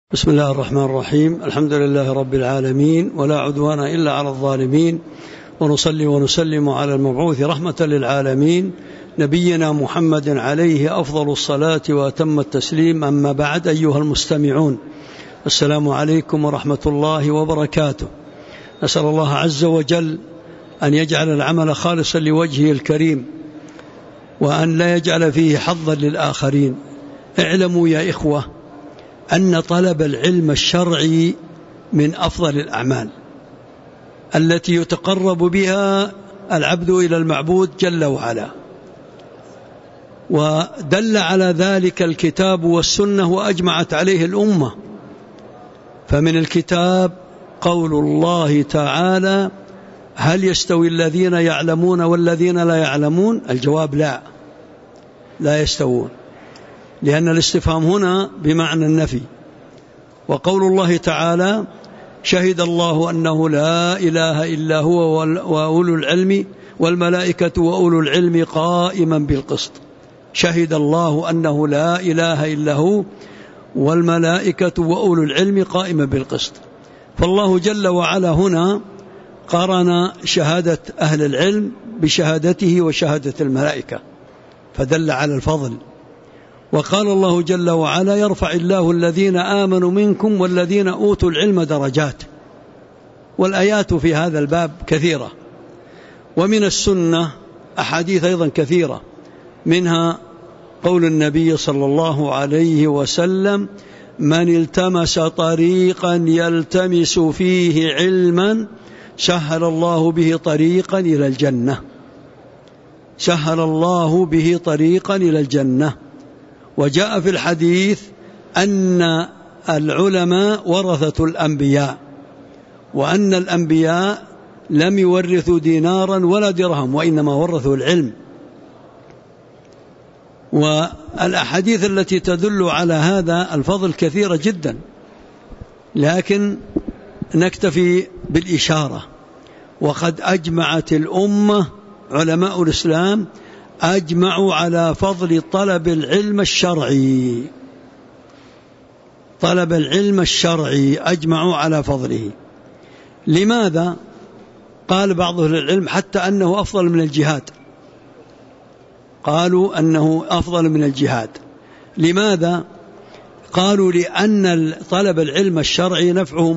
بسم الله الرحمن الرحيم. الحمد لله رب العالمين، ولا عدوان إلا على الظالمين، ونصلي ونسلم على المبعوث رحمة للعالمين نبينا محمد عليه أفضل الصلاة وأتم التسليم. أما بعد، أيها المستمعون، السلام عليكم ورحمة الله وبركاته. نسأل الله عز وجل أن يجعل العمل خالصا لوجهه الكريم، وأن لا يجعل فيه حظا للآخرين. اعلموا يا إخوة أن طلب العلم الشرعي من أفضل الأعمال التي يتقرب بها العبد إلى المعبود جل وعلا، ودل على ذلك الكتاب والسنة وأجمعت عليه الأمة. فمن الكتاب قول الله تعالى: هل يستوي الذين يعلمون والذين لا يعلمون؟ الجواب لا يستوون، لأن الاستفهام هنا بمعنى النفي. وقول الله تعالى: شهد الله أنه لا إله إلا هو وأولو العلم والملائكة وأولو العلم قائما بالقسط. شهد الله أنه لا إله إلا هو والملائكة وأولو العلم قائما بالقسط. فالله جل وعلا هنا قارن شهادة أهل العلم بشهادته وشهادة الملائكة، فدل على الفضل. وقال الله جل وعلا: يرفع الله الذين آمنوا منكم والذين أوتوا العلم درجات. والآيات في هذا الباب كثيرة، ومن السنة أحاديث أيضا كثيرة، منها قول النبي صلى الله عليه وسلم: من التمس طريقا يلتمس فيه علما سهل الله به طريقا إلى الجنة. سهل الله به طريقا إلى الجنة. وجاء في الحديث أن العلماء ورثة الأنبياء، وأن الأنبياء لم يورثوا دينارا ولا درهم، وإنما ورثوا العلم. والأحاديث التي تدل على هذا الفضل كثيرة جدا، لكن نكتفي بالإشارة. وقد أجمعت الأمة، علماء الإسلام أجمعوا على فضل طلب العلم الشرعي. طلب العلم الشرعي أجمعوا على فضله. لماذا؟ قال بعض أهل العلم حتى أنه أفضل من الجهاد. قالوا أنه أفضل من الجهاد. لماذا؟ قالوا لأن طلب العلم الشرعي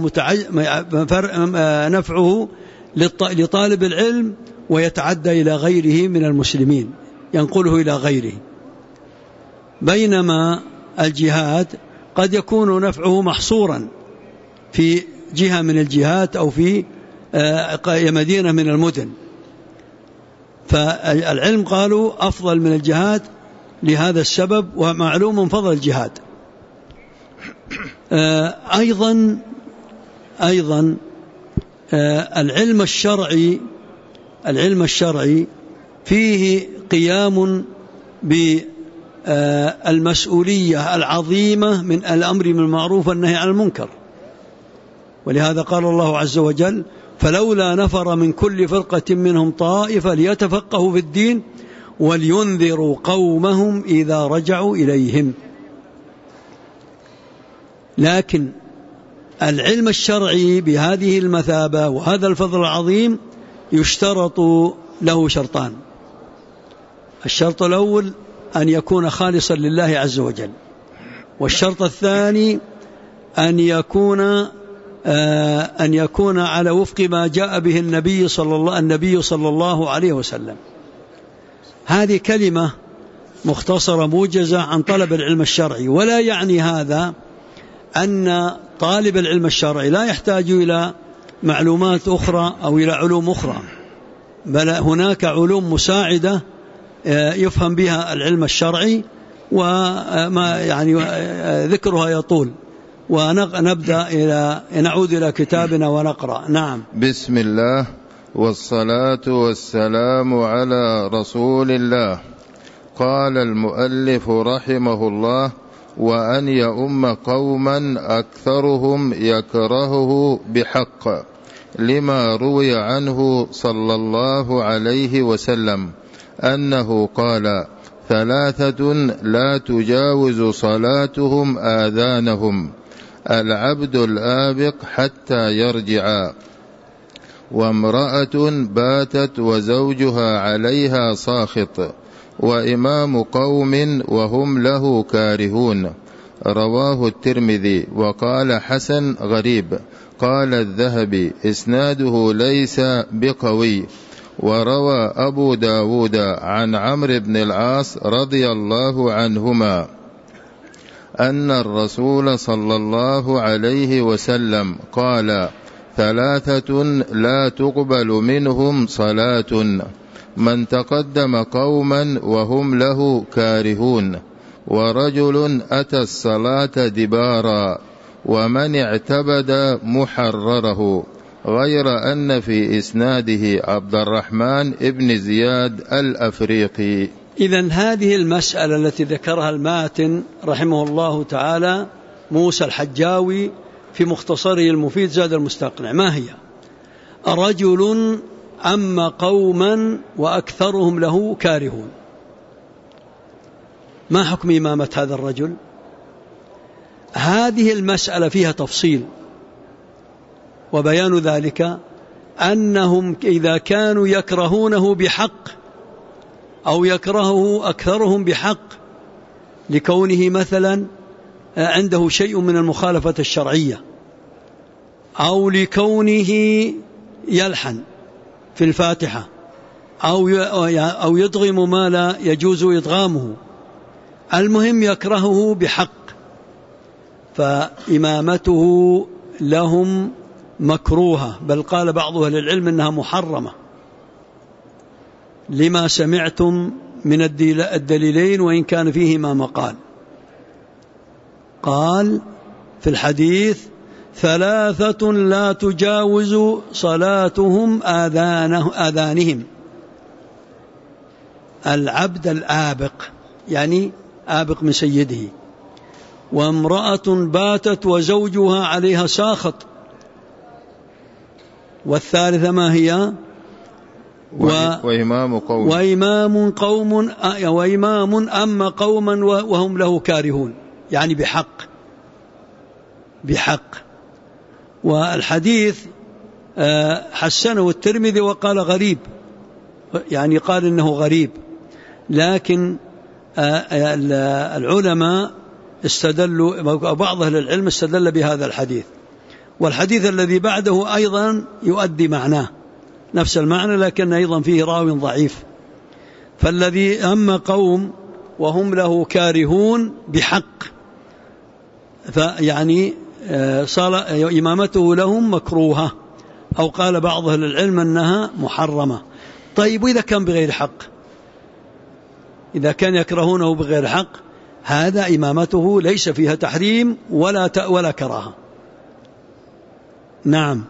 نفعه لطالب العلم ويتعدى إلى غيره من المسلمين، ينقله إلى غيره. بينما الجهاد قد يكون نفعه محصورا في جهة من الجهات أو في مدينة من المدن. فالعلم قالوا أفضل من الجهاد لهذا السبب، ومعلوم فضل الجهاد. أيضا العلم الشرعي فيه قيام بالمسؤولية العظيمة من الأمر بالمعروف والنهي عن المنكر. ولهذا قال الله عز وجل: فلولا نفر من كل فرقة منهم طائفة ليتفقهوا في الدين ولينذروا قومهم إذا رجعوا إليهم. لكن العلم الشرعي بهذه المثابة وهذا الفضل العظيم يشترط له شرطان. الشرط الأول أن يكون خالصا لله عز وجل، والشرط الثاني أن يكون على وفق ما جاء به النبي صلى الله عليه وسلم. هذه كلمة مختصرة موجزة عن طلب العلم الشرعي، ولا يعني هذا أن طالب العلم الشرعي لا يحتاج إلى معلومات أخرى أو إلى علوم أخرى، بل هناك علوم مساعدة يفهم بها العلم الشرعي، وما ذكرها يطول. نعود إلى كتابنا ونقرأ. نعم. بسم الله والصلاة والسلام على رسول الله. قال المؤلف رحمه الله: وأن يؤم قوما أكثرهم يكرهه بحق، لما روي عنه صلى الله عليه وسلم أنه قال: ثلاثة لا تجاوز صلاتهم آذانهم: العبد الآبق حتى يرجع، وامرأة باتت وزوجها عليها ساخط، وإمام قوم وهم له كارهون. رواه الترمذي وقال حسن غريب. قال الذهبي إسناده ليس بقوي. وروى أبو داود عن عمرو بن العاص رضي الله عنهما أن الرسول صلى الله عليه وسلم قال: 3 لا تقبل منهم صلاة: من تقدم قوما وهم له كارهون، ورجل أتى الصلاة دبارا، ومن اعتبد محرره، غير أن في إسناده عبد الرحمن ابن زياد الأفريقي. إذن هذه المسألة التي ذكرها الماتن رحمه الله تعالى موسى الحجاوي في مختصره المفيد زاد المستقنع، ما هي؟ رجل أما قوما وأكثرهم له كارهون. ما حكم إمامة هذا الرجل؟ هذه المسألة فيها تفصيل، وبيان ذلك أنهم إذا كانوا يكرهونه بحق أو يكرهه أكثرهم بحق لكونه مثلا عنده شيء من المخالفة الشرعية، أو لكونه يلحن في الفاتحة، أو يدغم ما لا يجوز إدغامه، المهم يكرهه بحق، فإمامته لهم مكروهة، بل قال بعض أهل العلم إنها محرمة لما سمعتم من الدليلين، وإن كان فيهما مقال. قال في الحديث: 3 لا تجاوز صلاتهم آذانهم: العبد الآبق، يعني آبق من سيده، وامرأة باتت وزوجها عليها ساخط، والثالثة ما هي؟ وإمام أما قوما وهم له كارهون، يعني بحق. والحديث حسنه الترمذي وقال غريب، يعني قال إنه غريب، لكن العلماء استدلوا، بعض أهل العلم استدل بهذا الحديث، والحديث الذي بعده أيضا يؤدي معناه نفس المعنى، لكن أيضا فيه راوي ضعيف. فالذي أما قوم وهم له كارهون بحق، فيعني إمامته لهم مكروهة، أو قال بعض أهل العلم أنها محرمة. طيب، وإذا كان بغير حق؟ إذا كان يكرهونه بغير حق، هذا إمامته ليس فيها تحريم ولا كراهة. نعم.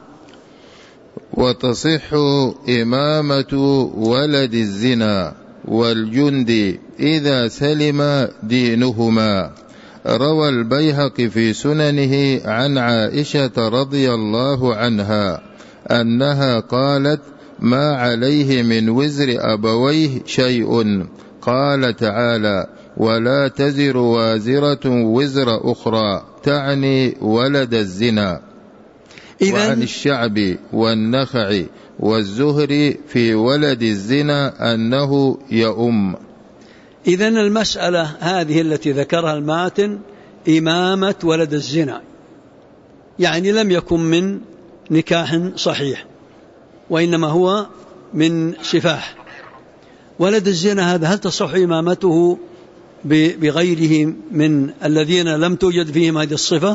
وتصح إمامة ولد الزنا والجند إذا سلم دينهما. روى البيهقي في سننه عن عائشة رضي الله عنها أنها قالت: ما عليه من وزر أبويه شيء. قال تعالى: ولا تزر وازرة وزر أخرى، تعني ولد الزنا. وعن الشعبي والنخعي والزهري في ولد الزنا أنه يؤم. إذن المسألة هذه التي ذكرها الماتن إمامة ولد الزنا، يعني لم يكن من نكاح صحيح، وإنما هو من سفاح. ولد الزنا هذا هل تصح إمامته بغيره من الذين لم توجد فيهم هذه الصفة؟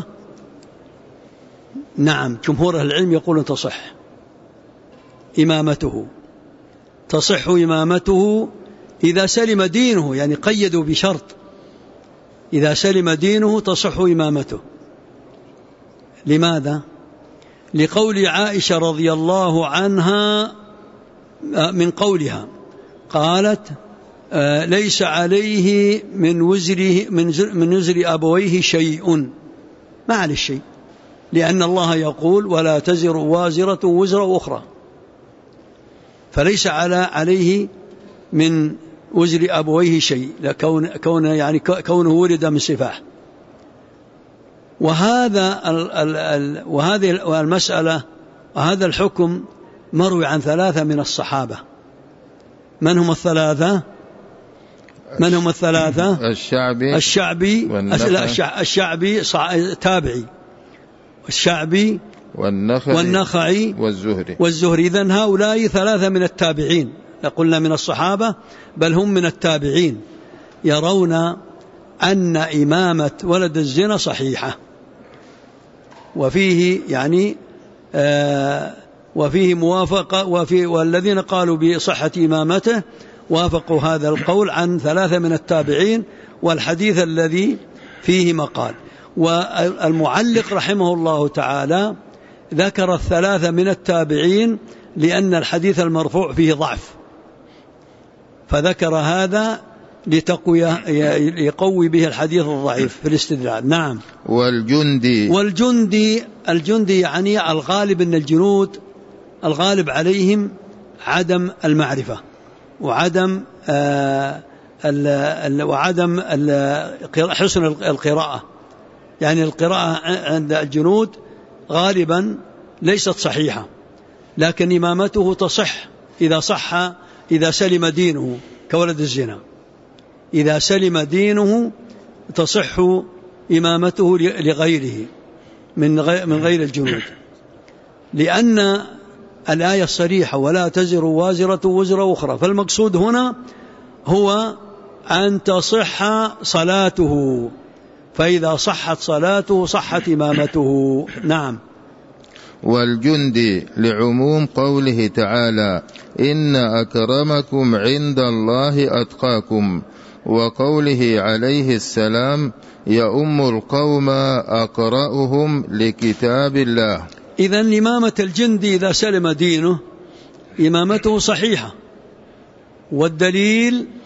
نعم، جمهور أهل العلم يقولون تصح إمامته. تصح إمامته إذا سلم دينه، يعني قيدوا بشرط: إذا سلم دينه تصح إمامته. لماذا؟ لقول عائشة رضي الله عنها من قولها، قالت: ليس عليه من وزر أبويه شيء، ما عليه شيء، لأن الله يقول: ولا تزر وازرة وزر أخرى، فليس عليه من وزر أبويه شيء، كونه ولد من سفاح. وهذه المسألة وهذا الحكم مروي عن 3 من الصحابة. من هم الثلاثة؟ الشعبي تابعي، الشعبي والنخعي والزهري. إذن هؤلاء 3 من التابعين، قلنا من الصحابة بل هم من التابعين، يرون أن إمامة ولد الزنا صحيحة، وفيه يعني وفيه موافقة، والذين قالوا بصحة إمامته وافقوا هذا القول عن 3 من التابعين، والحديث الذي فيه مقال. والمعلق رحمه الله تعالى ذكر 3 من التابعين لأن الحديث المرفوع فيه ضعف، فذكر هذا يقوي به الحديث الضعيف في الاستدلال. نعم. الجندي يعني الغالب أن الجنود الغالب عليهم عدم المعرفة وعدم حسن القراءة، يعني القراءة عند الجنود غالبا ليست صحيحة، لكن إمامته تصح إذا سلم دينه، كولد الزنا إذا سلم دينه تصح إمامته لغيره من غير الجنود، لأن الآية الصريحة ولا تزر وازرة وزر أخرى، فالمقصود هنا هو أن تصح صلاته، فإذا صحت صلاته صحت إمامته. نعم. والجندي لعموم قوله تعالى إن أكرمكم عند الله أتقاكم، وقوله عليه السلام يؤم القوم أقرأهم لكتاب الله. إذن إمامة الجندي إذا سلم دينه إمامته صحيحة، والدليل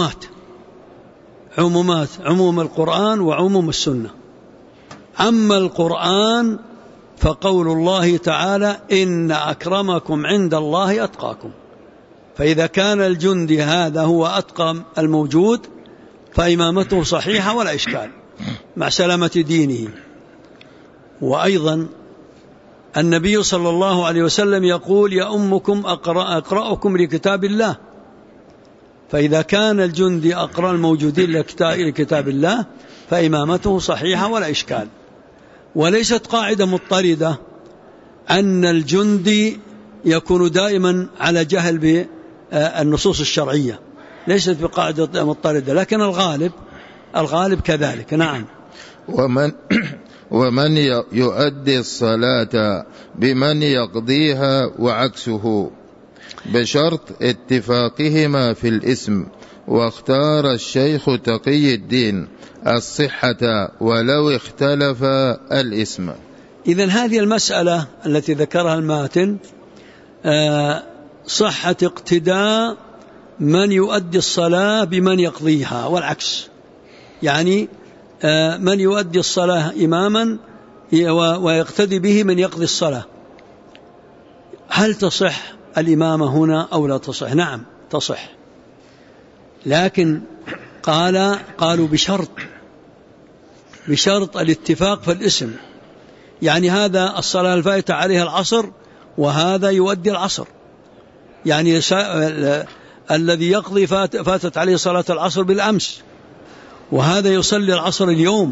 عموم القرآن وعموم السنة. أما القرآن فقول الله تعالى إن أكرمكم عند الله أتقاكم، فإذا كان الجندي هذا هو أتقى الموجود فإمامته صحيحة ولا إشكال مع سلامة دينه. وأيضا النبي صلى الله عليه وسلم يقول يؤمكم أقرأكم لكتاب الله، فإذا كان الجندي أقرأ الموجودين لكتاب الله فإمامته صحيحة ولا إشكال. وليست قاعدة مضطردة أن الجندي يكون دائما على جهل بالنصوص الشرعية، ليست بقاعدة مضطردة، لكن الغالب كذلك. نعم. ومن يؤدي الصلاة بمن يقضيها وعكسه بشرط اتفاقهما في الاسم، واختار الشيخ تقي الدين الصحة ولو اختلف الاسم. إذن هذه المسألة التي ذكرها الماتن صحة اقتداء من يؤدي الصلاة بمن يقضيها والعكس، يعني من يؤدي الصلاة إماما ويقتدي به من يقضي الصلاة، هل تصح الإمامة هنا أو لا تصح؟ نعم تصح، لكن قالوا بشرط الاتفاق في الاسم، يعني هذا الصلاة الفائتة عليها العصر وهذا يؤدي العصر، يعني الذي يقضي فاتت عليه صلاة العصر بالأمس وهذا يصلي العصر اليوم،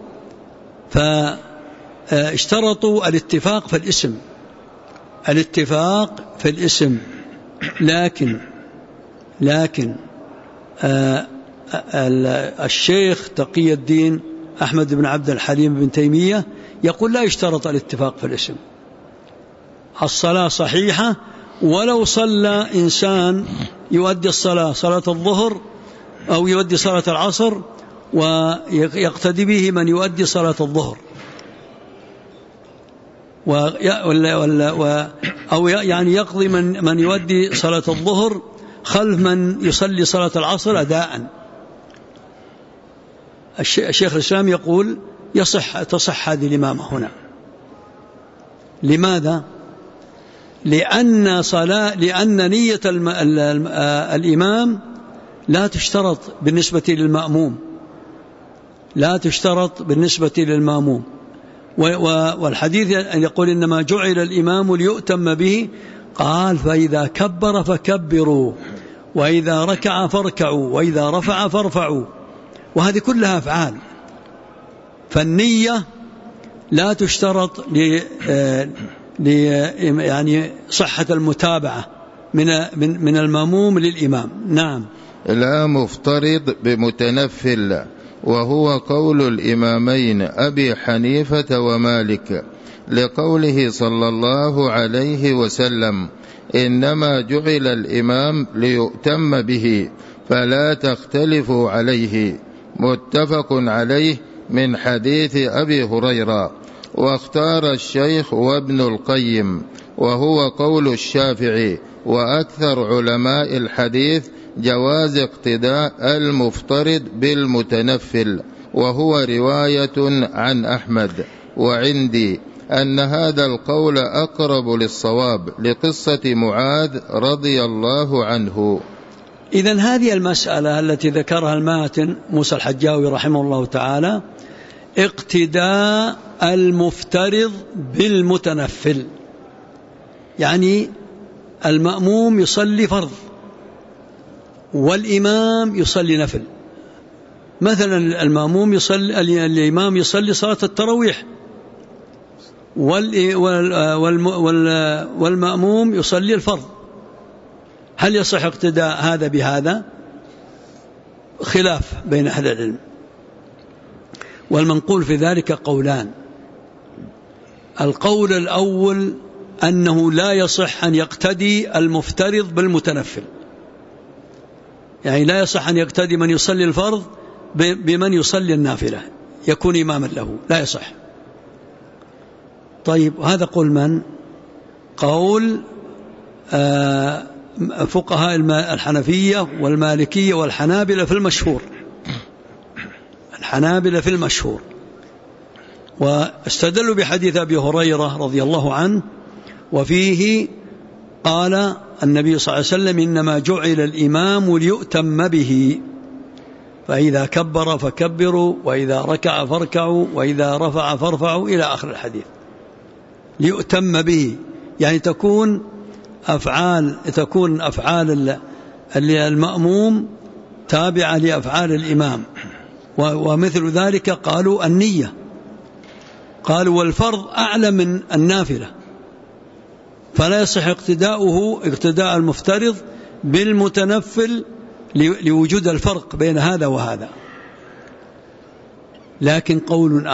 فاشترطوا الاتفاق في الاسم، لكن الشيخ تقي الدين أحمد بن عبد الحليم بن تيمية يقول لا يشترط الاتفاق في الاسم، الصلاة صحيحة ولو صلى إنسان يؤدي صلاة الظهر أو يؤدي صلاة العصر ويقتدي به من يؤدي صلاة الظهر، أو يعني يقضي من يؤدي صلاة الظهر خلف من يصلي صلاة العصر أداء. الشيخ الإسلام يقول تصح هذه الإمامة هنا. لماذا؟ لأن نية الإمام لا تشترط بالنسبة للمأموم، والحديث يقول إنما جعل الإمام ليؤتم به، قال فإذا كبر فكبروا، وإذا ركع فاركعوا، وإذا رفع فارفعوا، وهذه كلها أفعال. فالنية لا تشترط يعني صحة المتابعة من المأموم للإمام. نعم. لا مفترض بمتنفل، وهو قول الإمامين أبي حنيفة ومالك، لقوله صلى الله عليه وسلم: إنما جعل الإمام ليؤتم به فلا تختلفوا عليه، متفق عليه من حديث أبي هريرة. واختار الشيخ وابن القيم، وهو قول الشافعي وأكثر علماء الحديث، جواز اقتداء المفترض بالمتنفل، وهو رواية عن أحمد. وعندي أن هذا القول أقرب للصواب لقصة معاذ رضي الله عنه. إذن هذه المسألة التي ذكرها الماتن موسى الحجاوي رحمه الله تعالى، اقتداء المفترض بالمتنفل، يعني المأموم يصلي فرض والإمام يصلي نفل. مثلا الإمام يصلي صلاة التراويح والمأموم يصلي الفرض، هل يصح اقتداء هذا بهذا؟ خلاف بين أهل العلم، والمنقول في ذلك قولان. القول الأول أنه لا يصح أن يقتدي المفترض بالمتنفل، يعني لا يصح أن يقتدي من يصلي الفرض بمن يصلي النافلة يكون إماما له، لا يصح. طيب هذا قول من؟ قول فقهاء الحنفية والمالكية والحنابلة في المشهور، الحنابلة في المشهور، واستدلوا بحديث أبي هريرة رضي الله عنه، وفيه قال النبي صلى الله عليه وسلم: إنما جعل الإمام ليؤتم به، فإذا كبر فكبروا، وإذا ركع فاركعوا، وإذا رفع فارفعوا، إلى آخر الحديث. ليؤتم به يعني تكون أفعال المأموم تابعة لأفعال الإمام. ومثل ذلك قالوا النية، قالوا والفرض أعلى من النافلة، فلا يصح اقتداء المفترض بالمتنفل لوجود الفرق بين هذا وهذا. لكن قول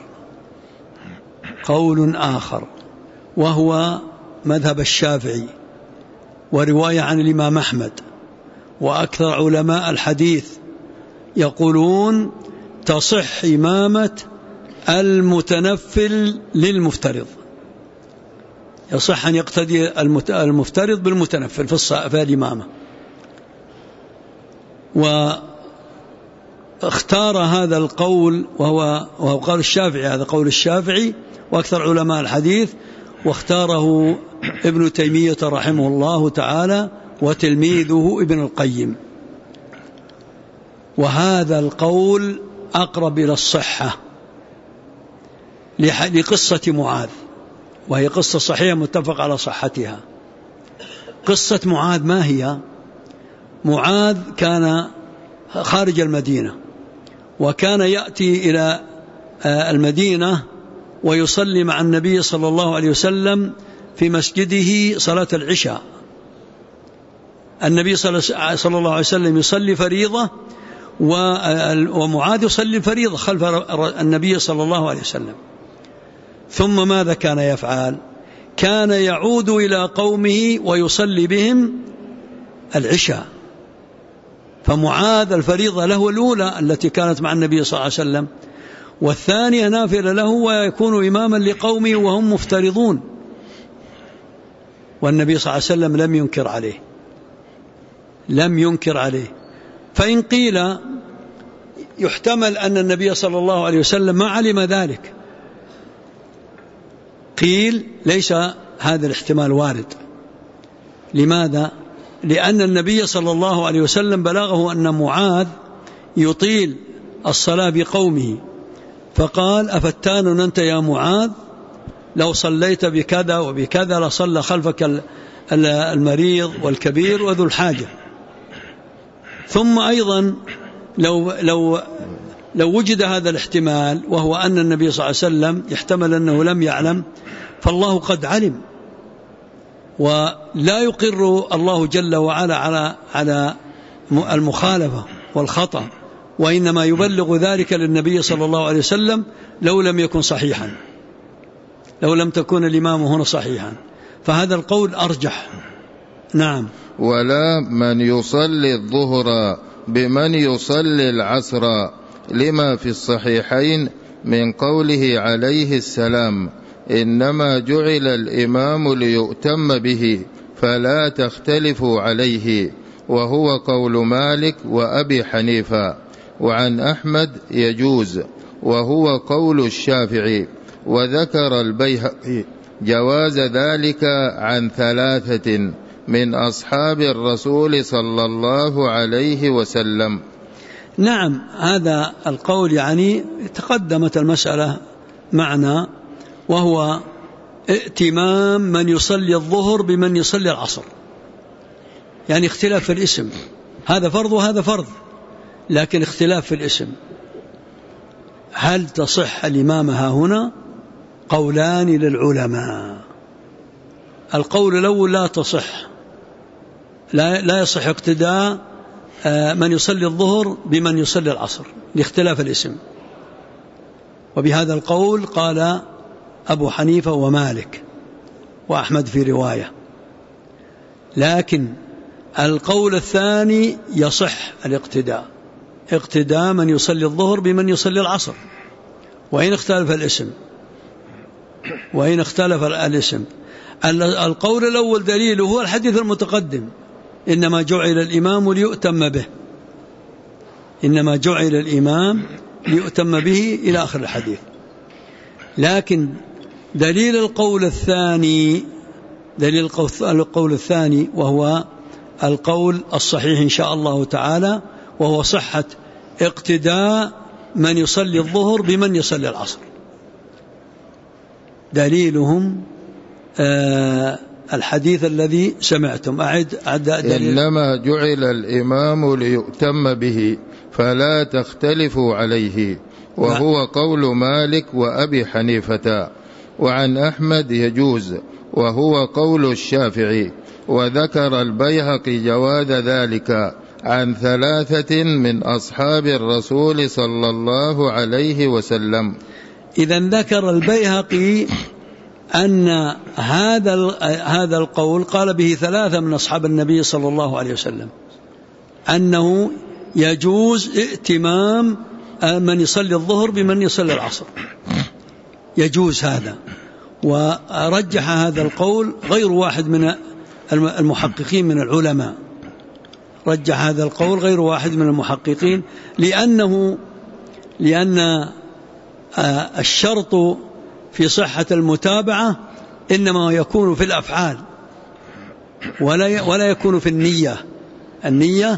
آخر وهو مذهب الشافعي ورواية عن الإمام أحمد وأكثر علماء الحديث، يقولون تصح إمامة المتنفل للمفترض، يصح أن يقتدي المفترض بالمتنفل في الإمامة. واختار هذا القول وهو قول الشافعي، هذا قول الشافعي وأكثر علماء الحديث، واختاره ابن تيمية رحمه الله تعالى وتلميذه ابن القيم. وهذا القول أقرب إلى الصحة لقصة معاذ، وهي قصة صحيحة متفق على صحتها. قصة معاذ ما هي؟ معاذ كان خارج المدينة، وكان يأتي إلى المدينة ويصلي مع النبي صلى الله عليه وسلم في مسجده صلاة العشاء. النبي صلى الله عليه وسلم يصلي فريضة، ومعاذ يصلي الفريضة خلف النبي صلى الله عليه وسلم. ثم ماذا كان يفعل؟ كان يعود إلى قومه ويصلي بهم العشاء. فمعاذ الفريضة له الأولى التي كانت مع النبي صلى الله عليه وسلم، والثانية نافلة له ويكون إماما لقومه وهم مفترضون، والنبي صلى الله عليه وسلم لم ينكر عليه. فإن قيل يحتمل أن النبي صلى الله عليه وسلم ما علم ذلك، قيل ليس هذا الاحتمال وارد. لماذا؟ لأن النبي صلى الله عليه وسلم بلغه أن معاذ يطيل الصلاة بقومه، فقال: أفتان أنت يا معاذ؟ لو صليت بكذا وبكذا لصلى خلفك المريض والكبير وذو الحاجة. ثم أيضا لو وجد هذا الاحتمال، وهو أن النبي صلى الله عليه وسلم يحتمل أنه لم يعلم، فالله قد علم، ولا يقر الله جل وعلا على المخالفة والخطأ، وإنما يبلغ ذلك للنبي صلى الله عليه وسلم لو لم يكن صحيحا، لو لم تكن الإمام هنا صحيحا، فهذا القول أرجح. نعم. ولا من يصلي الظهر بمن يصلي العصر، لما في الصحيحين من قوله عليه السلام: إنما جعل الإمام ليؤتم به فلا تختلفوا عليه، وهو قول مالك وأبي حنيفة. وعن أحمد يجوز، وهو قول الشافعي. وذكر البيهقي جواز ذلك عن 3 من أصحاب الرسول صلى الله عليه وسلم. نعم، هذا القول يعني تقدمت المسألة معنا، وهو ائتمام من يصلي الظهر بمن يصلي العصر، يعني اختلاف في الاسم، هذا فرض وهذا فرض، لكن اختلاف في الاسم. هل تصح الإمامة هنا؟ قولان للعلماء. القول الأول: لا تصح، لا يصح اقتداء من يصلي الظهر بمن يصلي العصر لاختلاف الاسم، وبهذا القول قال أبو حنيفة ومالك وأحمد في رواية. لكن القول الثاني يصح الاقتداء، اقتداء من يصلي الظهر بمن يصلي العصر، وإن اختلف الاسم، وإن اختلف الاسم. القول الأول دليله هو الحديث المتقدم: إنما جعل الإمام ليؤتم به، إنما جعل الإمام ليؤتم به إلى آخر الحديث. لكن دليل القول الثاني وهو القول الصحيح إن شاء الله تعالى، وهو صحة اقتداء من يصلي الظهر بمن يصلي العصر. دليلهم الحديث الذي سمعتم. أعد دليل: إنما جعل الإمام ليؤتم به فلا تختلفوا عليه، وهو قول مالك وأبي حنيفة. وعن أحمد يجوز، وهو قول الشافعي. وذكر البيهقي جواز ذلك عن 3 من أصحاب الرسول صلى الله عليه وسلم. إذن ذكر البيهقي أن هذا القول قال به 3 من أصحاب النبي صلى الله عليه وسلم، أنه يجوز ائتمام من يصلي الظهر بمن يصلي العصر، يجوز هذا. ورجح هذا القول غير واحد من المحققين من العلماء، رجح هذا القول غير واحد من المحققين، لأن الشرط في صحة المتابعة إنما يكون في الأفعال ولا يكون في النية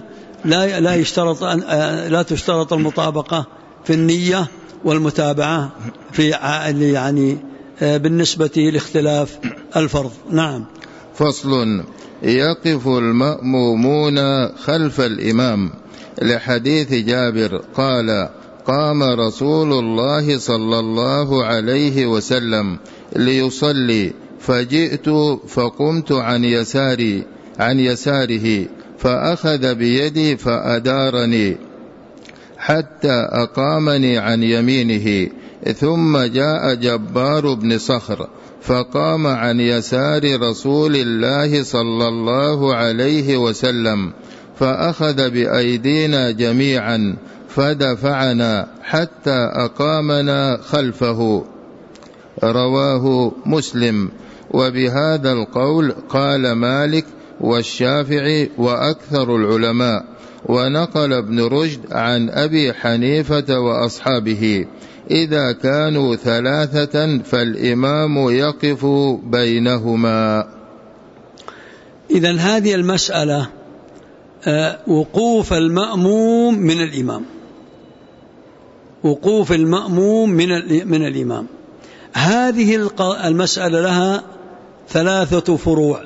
لا تشترط المطابقة في النية والمتابعة في يعني بالنسبة لاختلاف الفرض. نعم. فصل: يقف المأمومون خلف الإمام، لحديث جابر قال: قام رسول الله صلى الله عليه وسلم ليصلي، فجئت فقمت عن يساره فأخذ بيدي فأدارني حتى أقامني عن يمينه، ثم جاء جبار بن صخر فقام عن يسار رسول الله صلى الله عليه وسلم، فأخذ بأيدينا جميعا فدفعنا حتى أقامنا خلفه. رواه مسلم. وبهذا القول قال مالك والشافعي وأكثر العلماء. ونقل ابن رشد عن أبي حنيفة وأصحابه: إذا كانوا 3 فالإمام يقف بينهما. إذن هذه المسألة وقوف المأموم من الإمام، وقوف المأموم من الإمام. هذه المسألة لها 3 فروع.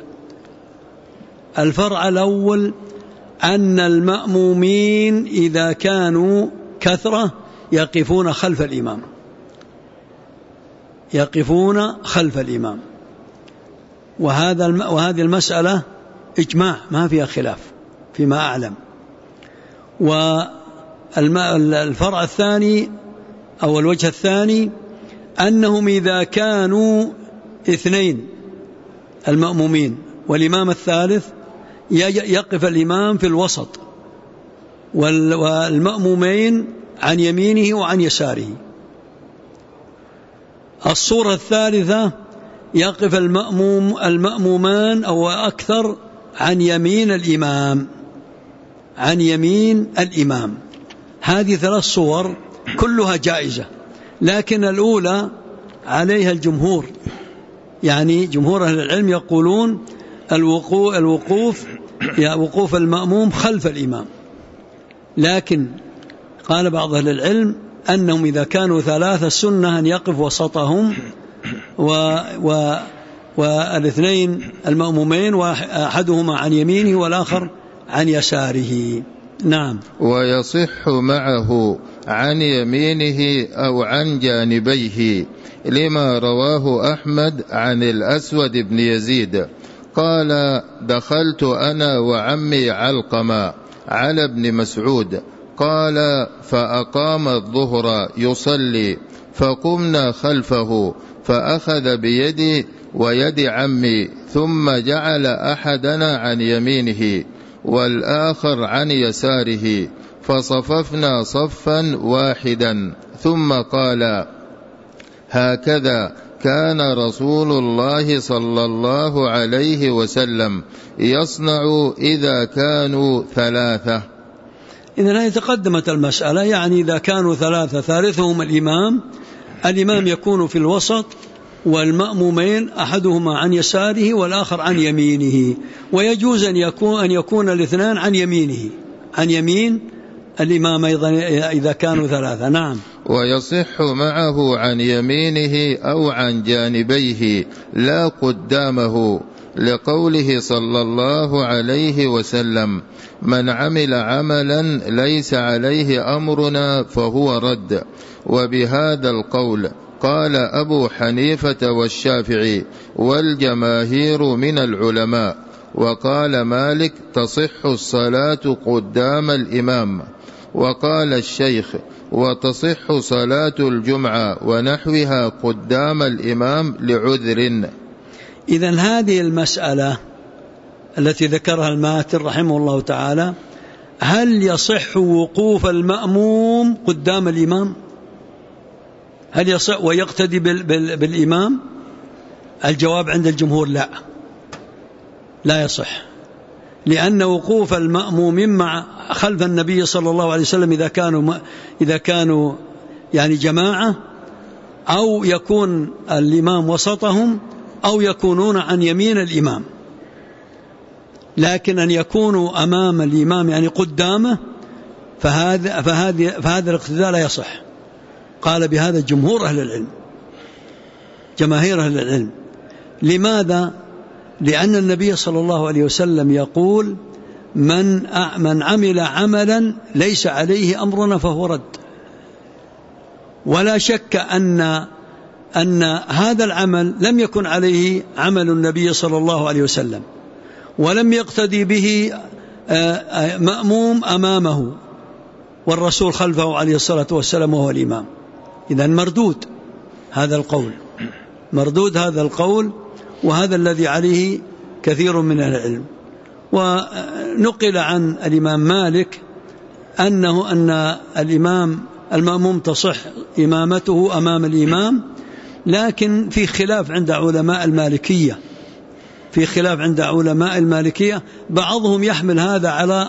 الفرع الأول أن المأمومين إذا كانوا كثرة يقفون خلف الإمام، يقفون خلف الإمام، وهذه المسألة إجماع ما فيها خلاف فيما أعلم. والفرع الثاني أو الوجه الثاني أنهم إذا كانوا 2 المأمومين والإمام الثالث يقف الإمام في الوسط والمأمومين عن يمينه وعن يساره. الصورة الثالثة يقف المأمومان أو أكثر عن يمين الإمام، عن يمين الإمام. هذه 3 صور كلها جائزة، لكن الأولى عليها الجمهور، يعني جمهور أهل العلم يقولون وقوف المأموم خلف الإمام. لكن قال بعض أهل العلم أنهم إذا كانوا 3 السنة أن يقف وسطهم والاثنين المأمومين وأحدهما عن يمينه والآخر عن يساره. نعم. ويصح معه عن يمينه أو عن جانبيه، لما رواه أحمد عن الأسود بن يزيد قال: دخلت أنا وعمي علقمة على ابن مسعود قال: فأقام الظهر يصلي، فقمنا خلفه، فأخذ بيدي ويد عمي، ثم جعل أحدنا عن يمينه والآخر عن يساره، فصففنا صفا واحدا، ثم قال: هكذا كان رسول الله صلى الله عليه وسلم يصنع إذا كانوا 3. إذن هذه تقدمت المسألة، يعني إذا كانوا 3 ثالثهم الإمام يكون في الوسط، والمأمومين أحدهما عن يساره والآخر عن يمينه، ويجوز أن يكون الاثنان عن يمينه، عن يمين الإمام أيضا إذا كانوا 3. نعم. ويصح معه عن يمينه أو عن جانبيه لا قدامه، لقوله صلى الله عليه وسلم: من عمل عملا ليس عليه أمرنا فهو رد. وبهذا القول قال أبو حنيفة والشافعي والجماهير من العلماء. وقال مالك: تصح الصلاة قدام الإمام. وقال الشيخ: وتصح صلاة الجمعة ونحوها قدام الإمام لعذر. إذن هذه المسألة التي ذكرها الماتر رحمه الله تعالى، هل يصح وقوف المأموم قدام الإمام؟ هل يصح ويقتدي بالإمام؟ الجواب عند الجمهور لا يصح، لأن وقوف المأموم مع خلف النبي صلى الله عليه وسلم إذا كانوا يعني جماعة، أو يكون الإمام وسطهم، أو يكونون عن يمين الإمام، لكن أن يكونوا أمام الإمام يعني قدامه فهذا الاقتداء لا يصح. قال بهذا جمهور أهل العلم، جماهير أهل العلم. لماذا؟ لأن النبي صلى الله عليه وسلم يقول: من عمل عملا ليس عليه أمرنا فهو رد. ولا شك أن هذا العمل لم يكن عليه عمل النبي صلى الله عليه وسلم، ولم يقتدي به مأموم أمامه والرسول خلفه عليه الصلاة والسلام وهو الإمام. إذن مردود هذا القول، وهذا الذي عليه كثير من أهل العلم. ونقل عن الإمام مالك أن المأموم تصح إمامته أمام الإمام، لكن في خلاف عند علماء المالكية، بعضهم يحمل هذا على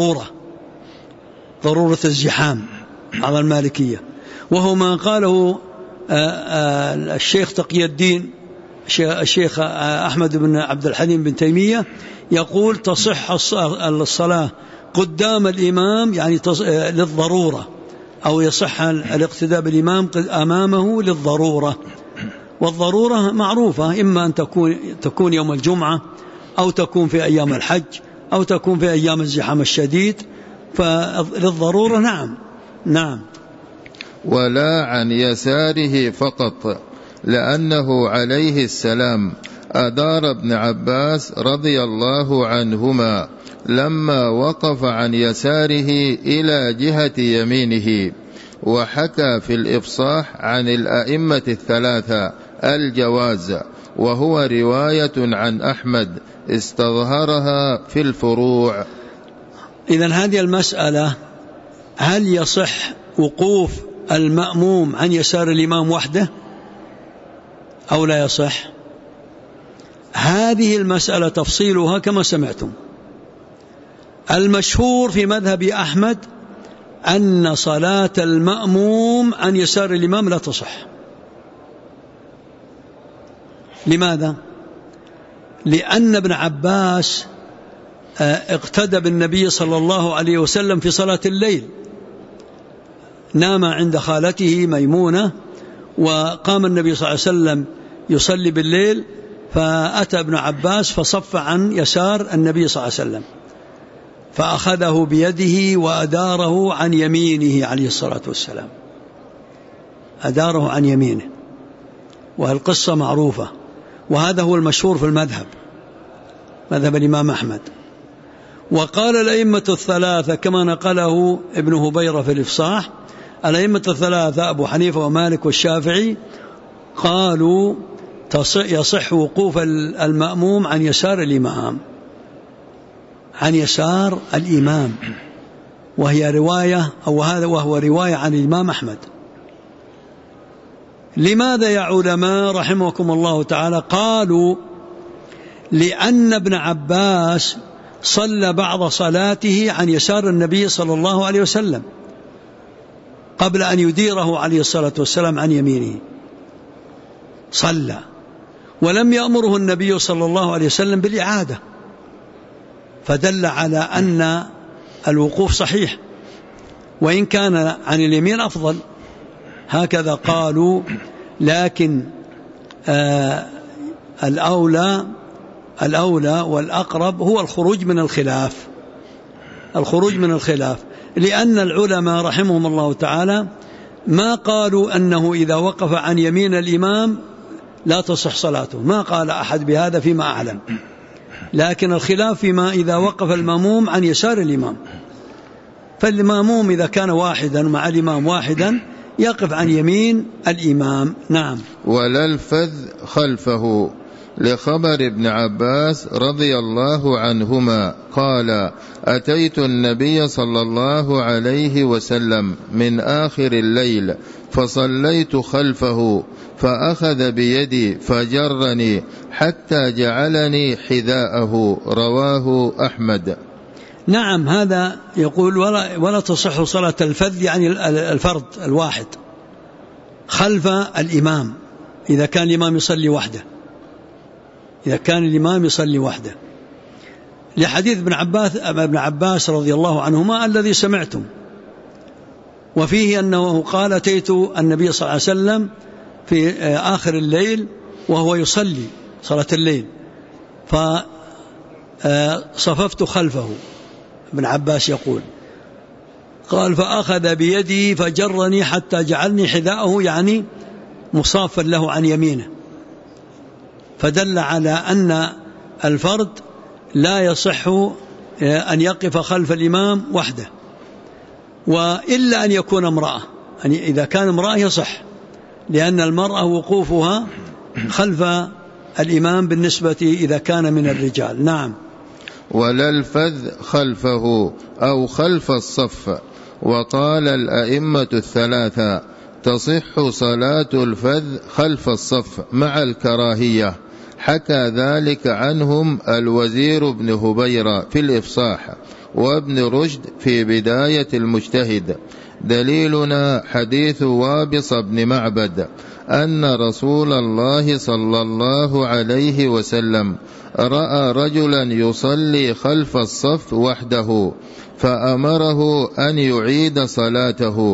ضرورة الزحام على المالكية، وهو ما قاله الشيخ تقي الدين الشيخ أحمد بن عبد الحليم بن تيمية، يقول: تصح الصلاة قدام الإمام يعني للضرورة أو يصح الاقتداء بالإمام أمامه للضرورة، والضرورة معروفة، إما أن تكون يوم الجمعة أو تكون في أيام الحج أو تكون في أيام الزحام الشديد، فللضرورة نعم. ولا عن يساره فقط، لأنه عليه السلام أدار ابن عباس رضي الله عنهما لما وقف عن يساره إلى جهة يمينه. وحكى في الإفصاح عن الأئمة الثلاثة الجواز، وهو رواية عن أحمد استظهرها في الفروع. إذن هذه المسألة، هل يصح وقوف المأموم عن يسار الإمام وحده أو لا يصح؟ هذه المسألة تفصيلها كما سمعتم. المشهور في مذهب أحمد أن صلاة المأموم عن يسار الإمام لا تصح. لماذا؟ لأن ابن عباس اقتدى بالنبي صلى الله عليه وسلم في صلاة الليل، نام عند خالته ميمونة، وقام النبي صلى الله عليه وسلم يصلي بالليل، فأتى ابن عباس فصف عن يسار النبي صلى الله عليه وسلم، فأخذه بيده وأداره عن يمينه عليه الصلاة والسلام، أداره عن يمينه، والقصة معروفة، وهذا هو المشهور في المذهب، مذهب الإمام أحمد. وقال الأئمة الثلاثة كما نقله ابن هبيرة في الإفصاح، الأئمة الثلاثة أبو حنيفة ومالك والشافعي قالوا يصح وقوف المأموم عن يسار الإمام، عن يسار الإمام، وهي رواية وهو رواية عن الإمام أحمد. لماذا يا علماء رحمكم الله تعالى؟ قالوا لأن ابن عباس صلى بعض صلاته عن يسار النبي صلى الله عليه وسلم قبل أن يديره عليه الصلاة والسلام عن يمينه، صلى ولم يأمره النبي صلى الله عليه وسلم بالإعادة، فدل على أن الوقوف صحيح، وإن كان عن اليمين أفضل، هكذا قالوا. لكن الأولى والأقرب هو الخروج من الخلاف، لأن العلماء رحمهم الله تعالى ما قالوا أنه إذا وقف عن يمين الإمام لا تصح صلاته، ما قال أحد بهذا فيما أعلم، لكن الخلاف فيما إذا وقف المأموم عن يسار الإمام، فالمأموم إذا كان واحدا مع الإمام واحدا يقف عن يمين الإمام. نعم. ولا الفذ خلفه، لخبر ابن عباس رضي الله عنهما قال: أتيت النبي صلى الله عليه وسلم من آخر الليل فصليت خلفه فأخذ بيدي فجرني حتى جعلني حذاءه، رواه أحمد. نعم، هذا يقول ولا تصح صلاة الفذ، يعني الفرد الواحد خلف الإمام إذا كان الإمام يصلي وحده، لحديث ابن عباس رضي الله عنهما الذي سمعتم، وفيه أنه قال: أتيت النبي صلى الله عليه وسلم في آخر الليل وهو يصلي صلاة الليل فصففت خلفه. ابن عباس يقول، قال: فأخذ بيدي فجرني حتى جعلني حذاءه، يعني مصافا له عن يمينه، فدل على أن الفرد لا يصح أن يقف خلف الإمام وحده، وإلا أن يكون امرأة، يعني إذا كان امرأة يصح، لأن المرأة وقوفها خلف الإمام بالنسبة إذا كان من الرجال. نعم. ولا الفذ خلفه أو خلف الصف. وقال الأئمة الثلاثة: تصح صلاة الفذ خلف الصف مع الكراهية. حكى ذلك عنهم الوزير بن هبيرة في الإفصاح، وابن رشد في بداية المجتهد. دليلنا حديث وابص بن معبد أن رسول الله صلى الله عليه وسلم رأى رجلا يصلي خلف الصف وحده فأمره أن يعيد صلاته،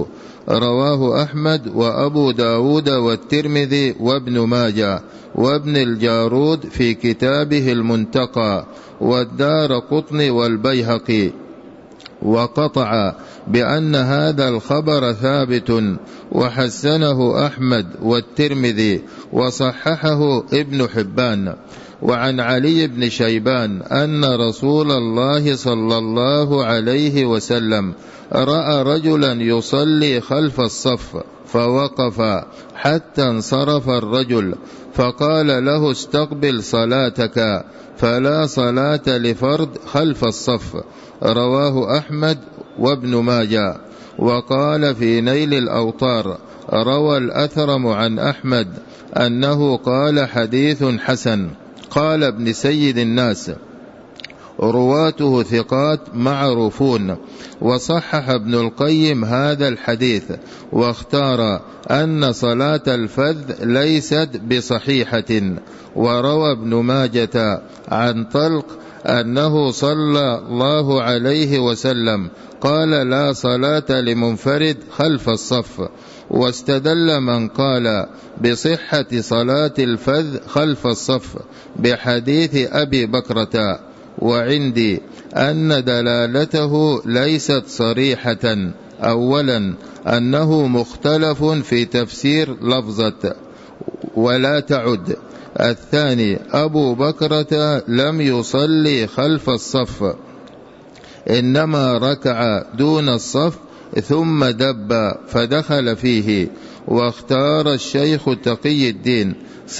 رواه أحمد وأبو داود والترمذي وابن ماجه وابن الجارود في كتابه المنتقى والدارقطني والبيهقي، وقطع بأن هذا الخبر ثابت، وحسنه أحمد والترمذي وصححه ابن حبان. وعن علي بن شيبان أن رسول الله صلى الله عليه وسلم رأى رجلا يصلي خلف الصف فوقف حتى انصرف الرجل، فقال له: استقبل صلاتك، فلا صلاة لفرد خلف الصف. رواه أحمد وابن ماجه. وقال في نيل الأوطار: روى الأثرم عن أحمد أنه قال: حديث حسن. قال ابن سيد الناس: رواته ثقات معروفون. وصحح ابن القيم هذا الحديث، واختار أن صلاة الفذ ليست بصحيحة. وروى ابن ماجة عن طلق أنه صلى الله عليه وسلم قال: لا صلاة لمنفرد خلف الصف. واستدل من قال بصحة صلاة الفذ خلف الصف بحديث أبي بكرة، وعندي أن دلالته ليست صريحة. أولا أنه مختلف في تفسير لفظة ولا تعد. الثاني أبو بكرة لم يصلي خلف الصف، إنما ركع دون الصف ثم دب فدخل فيه. واختار الشيخ تقي الدين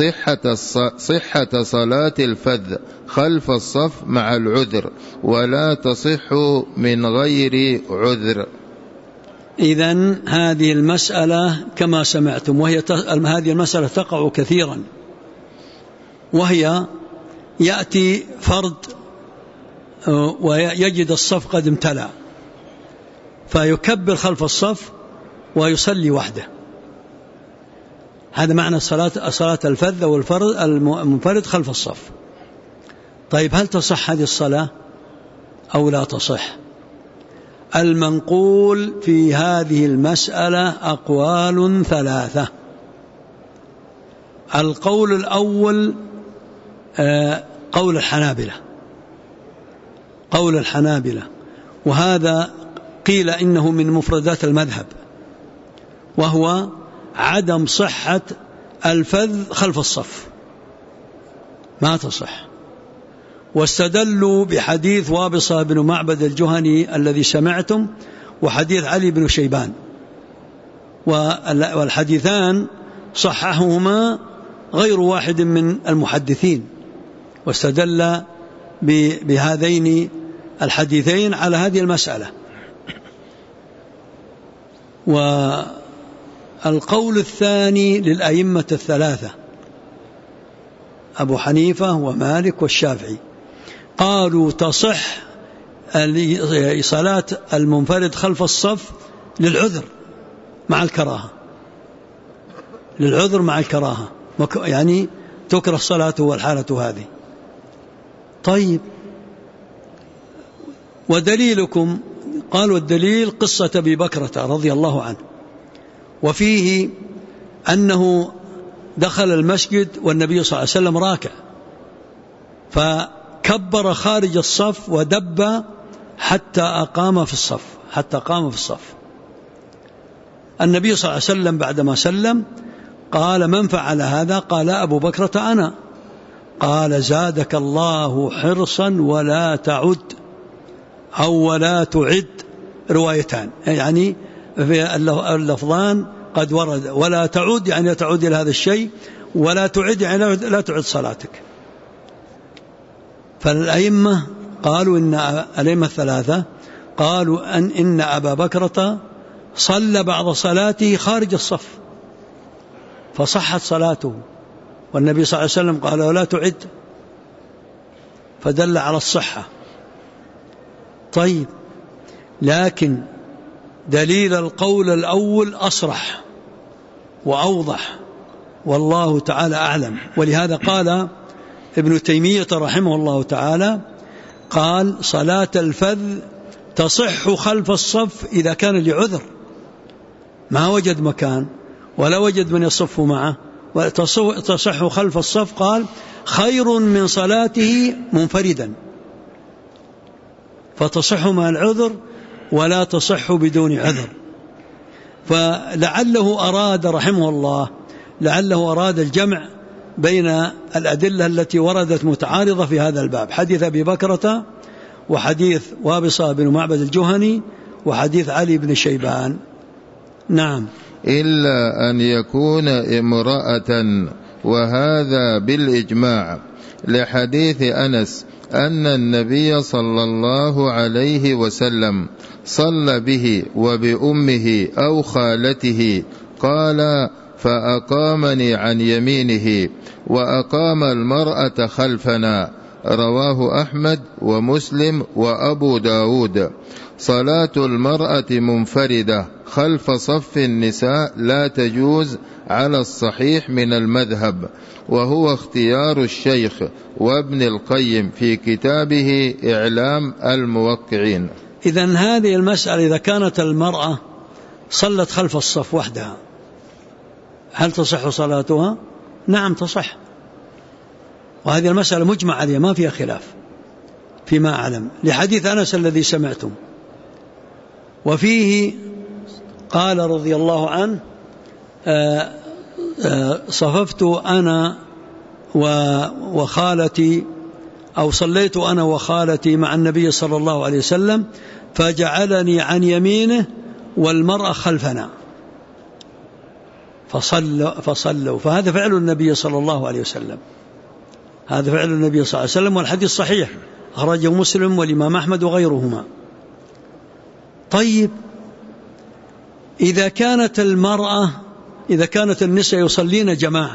صحة صلاة الفذ خلف الصف مع العذر، ولا تصح من غير عذر. إذن هذه المسألة كما سمعتم، وهي هذه المسألة تقع كثيرا، وهي يأتي فرد ويجد الصف قد امتلأ فيكبر خلف الصف ويصلي وحده. هذا معنى صلاة الفذ والمنفرد خلف الصف. طيب هل تصح هذه الصلاة أو لا تصح؟ المنقول في هذه المسألة أقوال ثلاثة. القول الأول قول الحنابلة، وهذا قيل إنه من مفردات المذهب، وهو عدم صحة الفذ خلف الصف، ما تصح. واستدلوا بحديث وابصة بن معبد الجهني الذي سمعتم، وحديث علي بن شيبان، والحديثان صححهما غير واحد من المحدثين، واستدل بهذين الحديثين على هذه المسألة. والقول الثاني للأئمة الثلاثة أبو حنيفة ومالك والشافعي، قالوا تصح صلاة المنفرد خلف الصف للعذر مع الكراهة، للعذر مع الكراهة، يعني تكره صلاته والحالة هذه. طيب ودليلكم؟ قالوا الدليل قصة أبي بكرة رضي الله عنه، وفيه أنه دخل المسجد والنبي صلى الله عليه وسلم راكع، فكبر خارج الصف ودب حتى قام في الصف. النبي صلى الله عليه وسلم بعدما سلم قال: من فعل هذا؟ قال: أبو بكرة أنا. قال: زادك الله حرصا ولا تعد، أو ولا تعد، روايتان، يعني في اللفظان قد ورد، ولا تعد يعني لا تعود إلى هذا الشيء، ولا تعد يعني لا تعد صلاتك. فالأئمة قالوا إن الأئمة الثلاثة قالوا إن أبا بكرة صلى بعض صلاته خارج الصف فصحت صلاته، والنبي صلى الله عليه وسلم قال: ولا تعد، فدل على الصحة. طيب، لكن دليل القول الأول أصرح وأوضح، والله تعالى أعلم. ولهذا قال ابن تيمية رحمه الله تعالى، قال: صلاة الفذ تصح خلف الصف إذا كان لعذر، ما وجد مكان ولا وجد من يصف معه وتصح خلف الصف، قال خير من صلاته منفردا، فتصح مع العذر ولا تصح بدون عذر. فلعله أراد رحمه الله لعله أراد الجمع بين الأدلة التي وردت متعارضة في هذا الباب، حديث أبي بكرة وحديث وابصة بن معبد الجهني وحديث علي بن شيبان. نعم. إلا أن يكون امرأة، وهذا بالإجماع، لحديث أنس أن النبي صلى الله عليه وسلم صلى به وبأمه أو خالته، قال فأقامني عن يمينه وأقام المرأة خلفنا. رواه أحمد ومسلم وأبو داود. صلاة المرأة منفردة خلف صف النساء لا تجوز على الصحيح من المذهب، وهو اختيار الشيخ وابن القيم في كتابه إعلام الموقعين. إذن هذه المسألة إذا كانت المرأة صلت خلف الصف وحدها هل تصح صلاتها؟ نعم تصح، وهذه المسألة مجمع عليها ما فيها خلاف فيما أعلم، لحديث أنس الذي سمعتم. وفيه قال رضي الله عنه صففت أنا وخالتي أو صليت أنا وخالتي مع النبي صلى الله عليه وسلم فجعلني عن يمينه والمرأة خلفنا فصلوا. فهذا فعل النبي صلى الله عليه وسلم، هذا فعل النبي صلى الله عليه وسلم، والحديث صحيح أخرجه مسلم والإمام أحمد وغيرهما. طيب إذا كانت النساء يصلين جماعة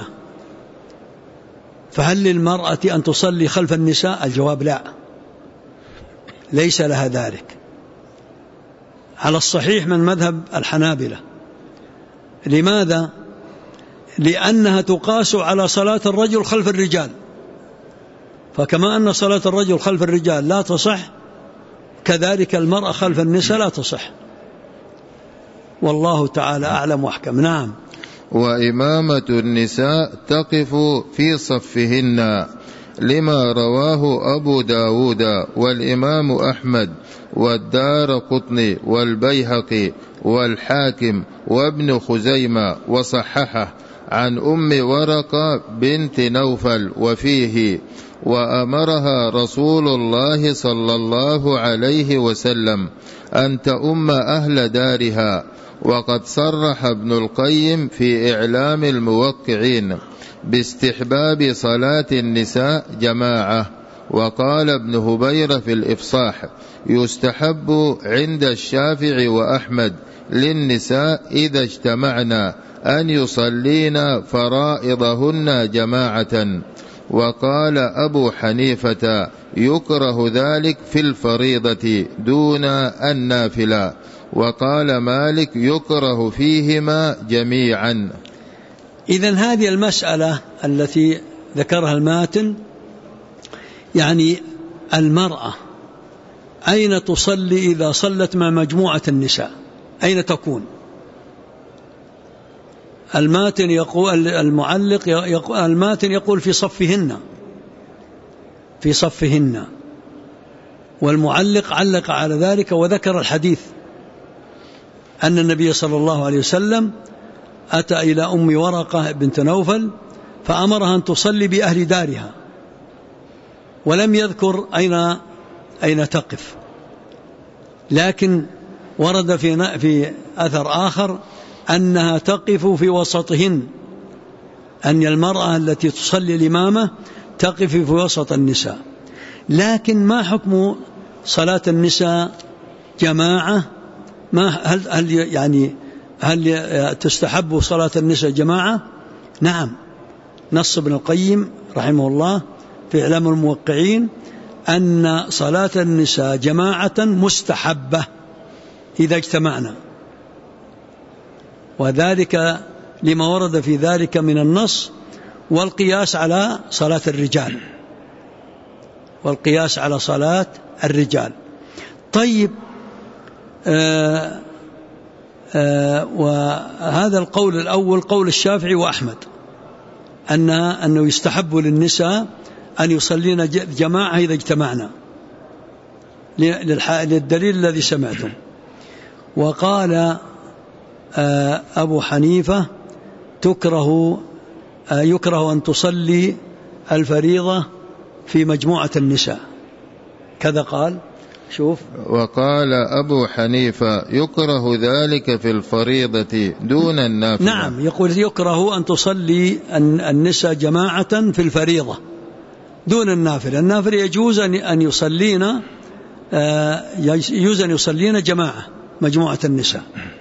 فهل للمرأة أن تصلي خلف النساء؟ الجواب لا، ليس لها ذلك على الصحيح من مذهب الحنابلة. لماذا؟ لأنها تقاس على صلاة الرجل خلف الرجال، فكما أن صلاة الرجل خلف الرجال لا تصح كذلك المرأة خلف النساء لا تصح، والله تعالى أعلم وأحكم. نعم. وإمامة النساء تقف في صفهن، لما رواه أبو داود والإمام أحمد والدارقطني والبيهقي والحاكم وابن خزيمة وصححه عن أم ورقة بنت نوفل، وفيه وأمرها رسول الله صلى الله عليه وسلم أن تؤم أهل دارها. وقد صرح ابن القيم في إعلام الموقعين باستحباب صلاة النساء جماعة. وقال ابن هبيرة في الإفصاح يستحب عند الشافعي وأحمد للنساء إذا اجتمعنا أن يصلين فرائضهن جماعة. وقال أبو حنيفة يكره ذلك في الفريضة دون النافلة. وقال مالك يكره فيهما جميعا. إذن هذه المسألة التي ذكرها الماتن، يعني المرأة أين تصلي إذا صلت مع مجموعة النساء؟ أين تكون؟ الماتن يقول الماتن يقول في صفهن، والمعلق علق على ذلك وذكر الحديث أن النبي صلى الله عليه وسلم أتى إلى أم ورقة بنت نوفل فأمرها أن تصلي بأهل دارها، ولم يذكر أين تقف، لكن ورد في أثر آخر أنها تقف في وسطهن، أن المرأة التي تصلي الإمامة تقف في وسط النساء. لكن ما حكم صلاة النساء جماعة؟ هل تستحب صلاة النساء جماعة؟ نعم، نص ابن القيم رحمه الله في إعلام الموقعين أن صلاة النساء جماعة مستحبة إذا اجتمعنا، وذلك لما ورد في ذلك من النص والقياس على صلاة الرجال. طيب وهذا القول الأول قول الشافعي وأحمد أنه يستحب للنساء أن يصلين جماعة إذا اجتمعنا للدليل الذي سمعتم. وقال أبو حنيفة يكره أن تصلي الفريضة في مجموعة النساء، كذا قال. شوف، وقال أبو حنيفة يكره ذلك في الفريضة دون النافلة. نعم، يقول يكره أن تصلي النساء جماعة في الفريضة دون النافلة. النافلة يجوز أن يصلين جماعة مجموعة النساء،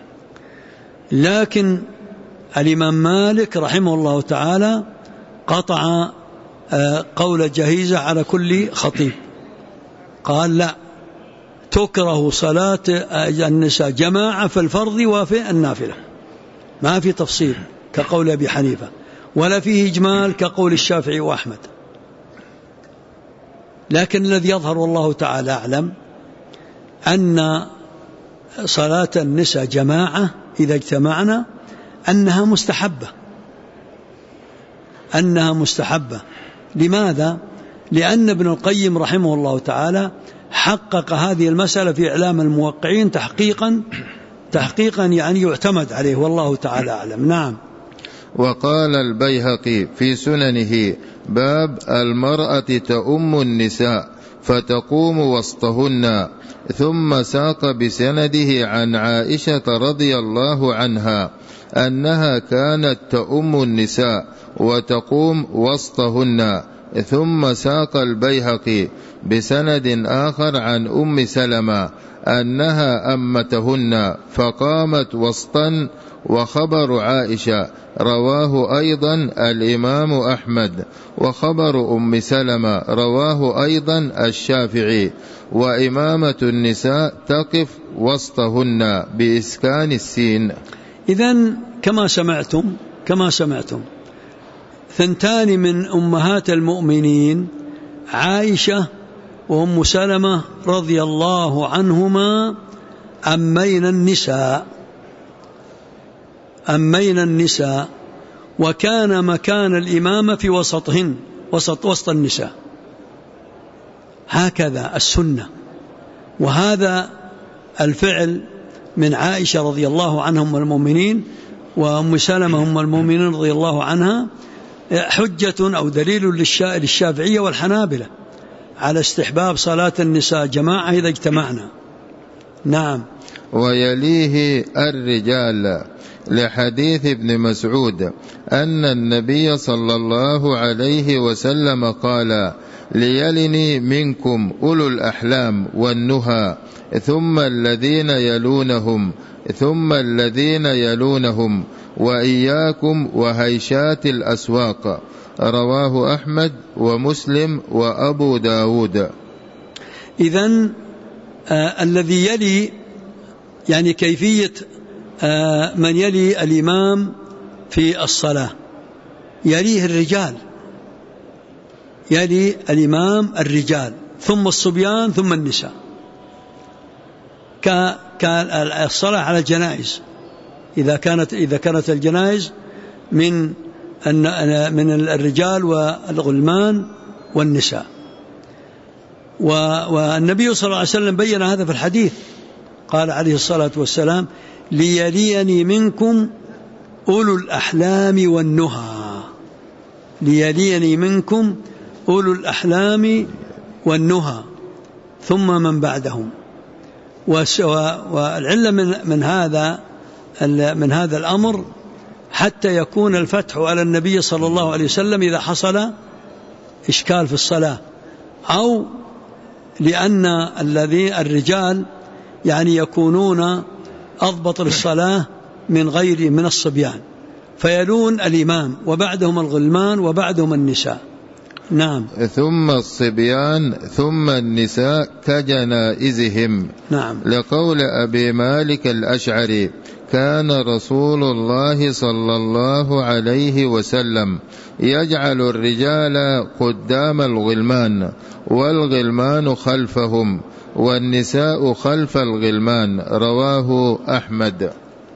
لكن الإمام مالك رحمه الله تعالى قطع قول جهيزة على كل خطيب، قال لا، تكره صلاة النساء جماعة في الفرض وفي النافلة، ما في تفصيل كقول أبي حنيفة، ولا فيه إجمال كقول الشافعي وأحمد. لكن الذي يظهر والله تعالى أعلم أن صلاة النساء جماعة إذا اجتمعنا أنها مستحبة. لماذا؟ لأن ابن القيم رحمه الله تعالى حقق هذه المسألة في إعلام الموقعين تحقيقا يعني يعتمد عليه، والله تعالى أعلم. نعم. وقال البيهقي في سننه: باب المرأة تؤم النساء فتقوم وسطهن، ثم ساق بسنده عن عائشة رضي الله عنها أنها كانت تؤم النساء وتقوم وسطهن. ثم ساق البيهقي بسند آخر عن أم سلمة أنها أمتهن فقامت وسطا، وخبر عائشة رواه أيضا الإمام أحمد، وخبر أم سلمة رواه أيضا الشافعي. وإمامة النساء تقف وسطهن بإسكان السين. إذن كما سمعتم ثنتان من أمهات المؤمنين عائشة وأم سلمة رضي الله عنهما أمين النساء، وكان مكان الإمامة في وسطهن، وسط النساء، هكذا السنة. وهذا الفعل من عائشة رضي الله عنهم المؤمنين وأم سلمة هم المؤمنين رضي الله عنها حجة أو دليل للشافعية والحنابلة على استحباب صلاة النساء جماعة إذا اجتمعنا. نعم. ويليه الرجال لحديث ابن مسعود أن النبي صلى الله عليه وسلم قال: ليلني منكم أولو الأحلام والنهى، ثم الذين يلونهم وإياكم وهيشات الأسواق. رواه أحمد ومسلم وأبو داود. إذن الذي يلي يعني كيفية من يلي الإمام في الصلاة، يليه الرجال ثم الصبيان ثم النساء، كالصلاة على الجنائز. إذا كانت الجنائز من الرجال والغلمان والنساء. والنبي صلى الله عليه وسلم بين هذا في الحديث، قال عليه الصلاة والسلام: ليليني منكم أولو الأحلام والنهى ثم من بعدهم. والعلة من هذا الأمر حتى يكون الفتح على النبي صلى الله عليه وسلم إذا حصل إشكال في الصلاة، أو لأن الرجال يعني يكونون أضبط للصلاة من الصبيان، فيلون الإمام وبعدهم الغلمان وبعدهم النساء. نعم. ثم الصبيان ثم النساء كجنائزهم. نعم. لقول أبي مالك الأشعري: كان رسول الله صلى الله عليه وسلم يجعل الرجال قدام الغلمان والغلمان خلفهم والنساء خلف الغلمان. رواه أحمد.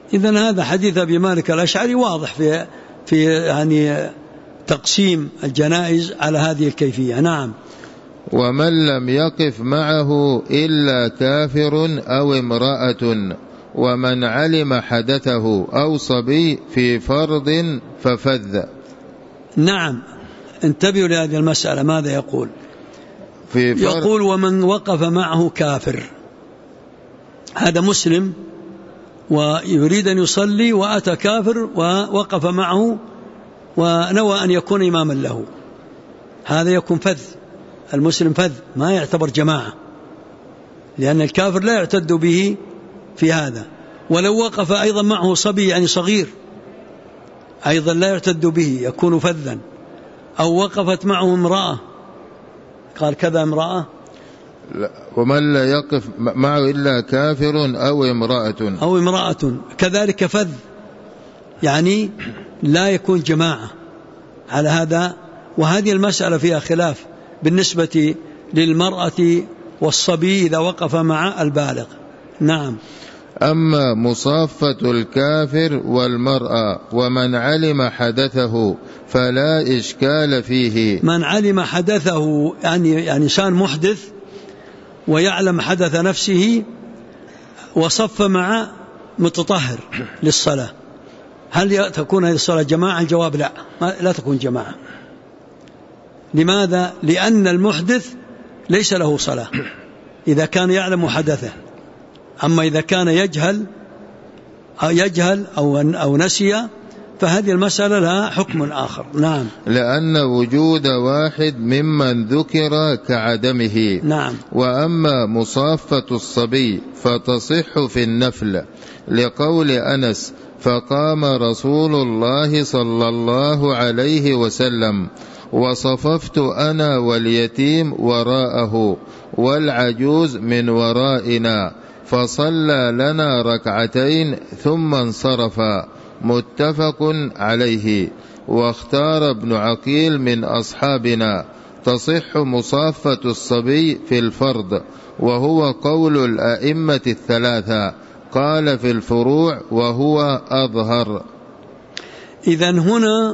إذن هذا حديث أبي مالك الأشعري واضح في يعني تقسيم الجنائز على هذه الكيفية. نعم. ومن لم يقف معه إلا كافر أو امرأة ومن علم حدثه أو صبي في فرض ففذ. نعم، انتبهوا لهذه المسألة. ماذا يقول؟ يقول ومن وقف معه كافر، هذا مسلم ويريد أن يصلي وأتى كافر ووقف معه ونوى أن يكون إماما له، هذا يكون فذ. المسلم فذ، ما يعتبر جماعة، لأن الكافر لا يعتد به في هذا. ولو وقف أيضا معه صبي يعني صغير أيضا لا يعتد به، يكون فذا. أو وقفت معه امرأة، قال كذا امرأة، ومن لا يقف معه إلا كافر أو امرأة كذلك فذ، يعني لا يكون جماعة على هذا. وهذه المسألة فيها خلاف بالنسبة للمرأة والصبي إذا وقف مع البالغ. نعم. أما مصافة الكافر والمرأة ومن علم حدثه فلا إشكال فيه. من علم حدثه يعني إنسان محدث ويعلم حدث نفسه وصف مع متطهر للصلاة، هل تكون هذه الصلاة جماعة؟ الجواب لا، لا تكون جماعة. لماذا؟ لأن المحدث ليس له صلاة إذا كان يعلم حدثه. أما إذا كان يجهل أو نسي فهذه المسألة لها حكم آخر. نعم. لأن وجود واحد ممن ذكر كعدمه. نعم. وأما مصافة الصبي فتصح في النفل، لقول أنس فقام رسول الله صلى الله عليه وسلم وصففت أنا واليتيم وراءه والعجوز من ورائنا فصلى لنا ركعتين ثم انصرف، متفق عليه. واختار ابن عقيل من أصحابنا تصح مصافة الصبي في الفرض، وهو قول الأئمة الثلاثة. قال في الفروع وهو أظهر. إذن هنا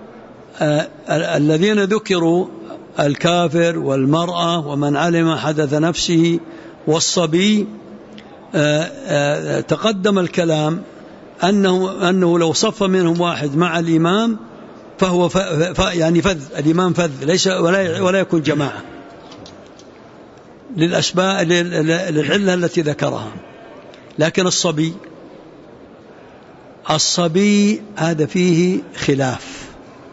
الذين ذكروا الكافر والمرأة ومن علم حدث نفسه والصبي تقدم الكلام أنه لو صف منهم واحد مع الإمام فهو يعني فذ، الإمام فذ ليس ولا يكون جماعة للعلة التي ذكرها. لكن الصبي هذا فيه خلاف،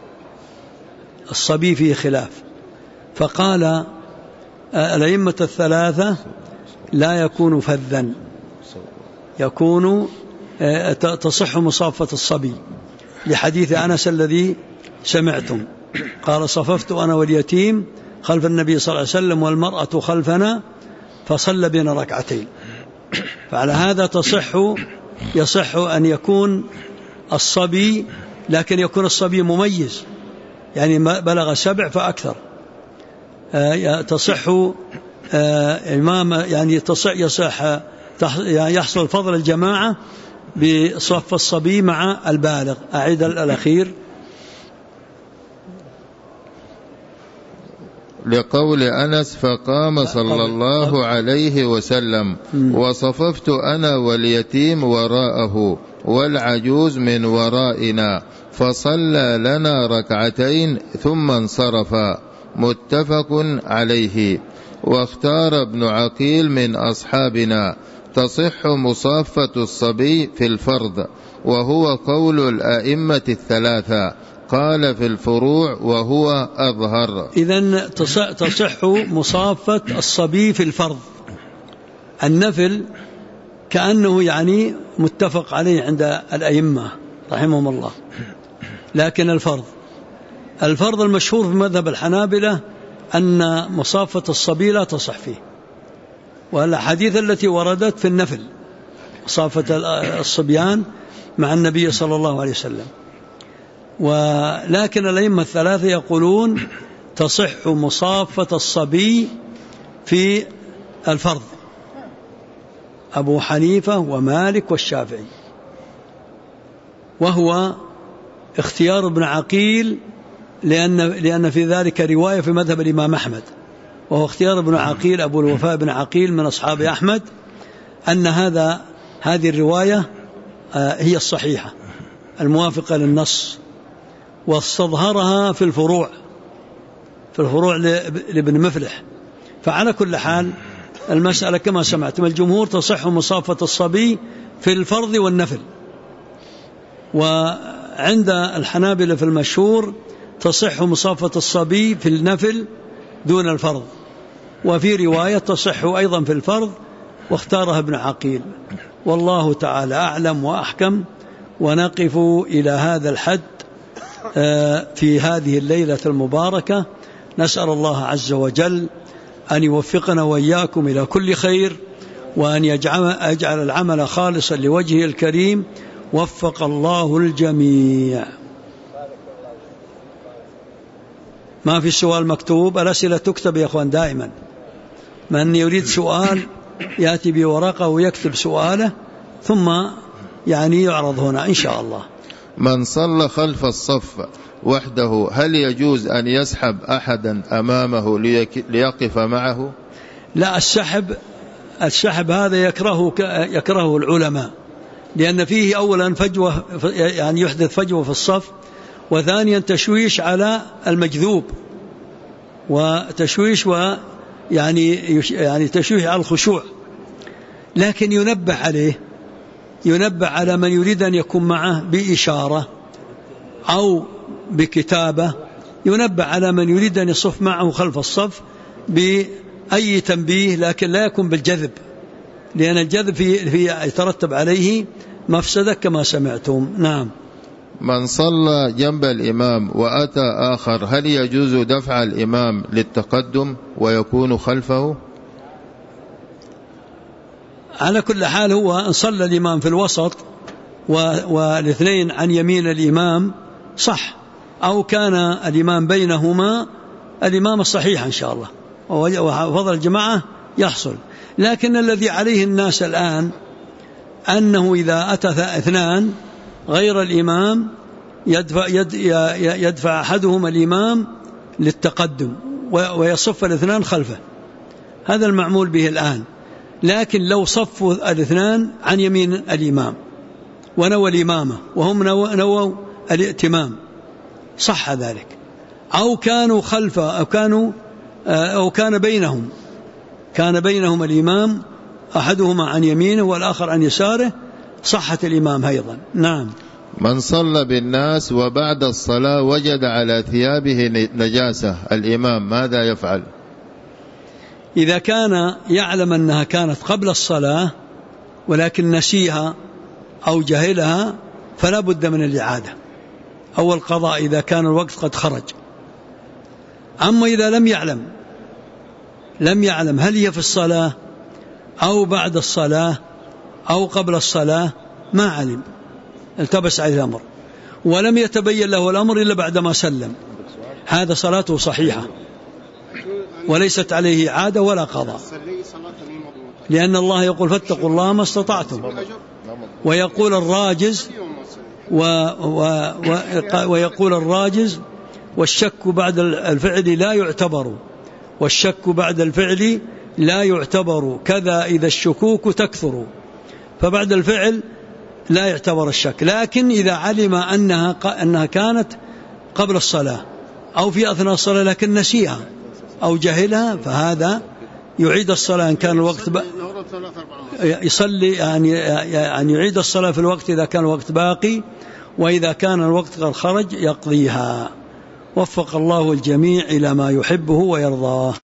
الصبي فيه خلاف. فقال الأئمة الثلاثة لا يكون فذا، يكون تصح مصافة الصبي، لحديث أنس الذي سمعتم قال صففت أنا واليتيم خلف النبي صلى الله عليه وسلم والمرأة خلفنا فصلى بنا ركعتين. فعلى هذا يصح أن يكون الصبي، لكن يكون الصبي مميز، يعني بلغ 7 فأكثر، تصح إمام، يعني يصح يحصل فضل الجماعة بصف الصبي مع البالغ. أعيد الأخير. لقول أنس فقام صلى الله عليه وسلم وصففت أنا واليتيم وراءه والعجوز من ورائنا فصلى لنا ركعتين ثم انصرف، متفق عليه. واختار ابن عقيل من أصحابنا تصح مصافة الصبي في الفرض، وهو قول الأئمة الثلاثة. قال في الفروع وهو أظهر. إذن تصح مصافة الصبي في الفرض. النفل كأنه يعني متفق عليه عند الأئمة رحمهم الله، لكن الفرض المشهور في مذهب الحنابلة أن مصافة الصبي لا تصح فيه، والحديث التي وردت في النفل مصافة الصبيان مع النبي صلى الله عليه وسلم. ولكن الأئمة الثلاثة يقولون تصح مصافة الصبي في الفرض، أبو حنيفة ومالك والشافعي. وهو اختيار ابن عقيل، لأن في ذلك رواية في مذهب الإمام أحمد، وهو اختيار ابن عقيل أبو الوفاء بن عقيل من أصحاب أحمد، أن هذه الرواية هي الصحيحة الموافقة للنص، واستظهرها في الفروع لابن مفلح. فعلى كل حال المسألة كما سمعتم الجمهور تصح مصافة الصبي في الفرض والنفل، وعند الحنابلة في المشهور تصح مصافة الصبي في النفل دون الفرض، وفي رواية تصح أيضا في الفرض واختارها ابن عقيل. والله تعالى أعلم وأحكم. ونقف إلى هذا الحد في هذه الليلة المباركة. نسأل الله عز وجل أن يوفقنا وإياكم إلى كل خير، وأن يجعل العمل خالصا لوجهه الكريم. وفق الله الجميع. ما في سؤال مكتوب، الأسئلة تكتب يا أخوان دائما. من يريد سؤال يأتي بورقة ويكتب سؤاله ثم يعرض هنا إن شاء الله. من صلى خلف الصف وحده هل يجوز أن يسحب أحدا أمامه ليقف معه؟ لا، السحب هذا يكرهه العلماء، لأن فيه أولا فجوة، يحدث فجوة في الصف، وثانيا تشويش على المجذوب، وتشويش تشويش على الخشوع. لكن ينبه على من يريد أن يكون معه بإشارة أو بكتابة، ينبه على من يريد أن يصف معه خلف الصف بأي تنبيه، لكن لا يكون بالجذب، لأن الجذب يترتب عليه مفسدة كما سمعتم. نعم. من صلى جنب الإمام وأتى آخر هل يجوز دفع الإمام للتقدم ويكون خلفه؟ على كل حال هو إن صلى الإمام في الوسط والاثنين عن يمين الإمام صح، أو كان الإمام بينهما الإمام الصحيح إن شاء الله، وفضل الجماعة يحصل. لكن الذي عليه الناس الآن أنه إذا أتى اثنان غير الإمام يدفع أحدهما الإمام للتقدم ويصف الاثنان خلفه، هذا المعمول به الآن. لكن لو صفوا الاثنان عن يمين الإمام ونوى الإمامة وهم نووا الائتمام صح ذلك، أو كانوا خلفه أو كان بينهم الإمام أحدهما عن يمينه والآخر عن يساره صحة الإمام أيضا. نعم. من صلى بالناس وبعد الصلاة وجد على ثيابه نجاسة الإمام ماذا يفعل؟ إذا كان يعلم أنها كانت قبل الصلاة ولكن نسيها أو جهلها فلا بد من الإعادة أو القضاء إذا كان الوقت قد خرج. أما إذا لم يعلم هل هي في الصلاة أو بعد الصلاة أو قبل الصلاة، ما علم، التبس عليه الأمر ولم يتبين له الأمر إلا بعدما سلم، هذا صلاته صحيحة وليست عليه عادة ولا قضاء، لأن الله يقول فاتقوا الله ما استطعتم، ويقول الراجز والشك بعد الفعل لا يعتبر، كذا إذا الشكوك تكثر، فبعد الفعل لا يعتبر الشك. لكن إذا علم أنها كانت قبل الصلاة أو في أثناء الصلاة لكن نسيها أو جهلها فهذا يعيد الصلاة إن كان الوقت يصلي يعني يعيد الصلاة في الوقت إذا كان الوقت باقي، وإذا كان الوقت قد خرج يقضيها. وفق الله الجميع إلى ما يحبه ويرضاه.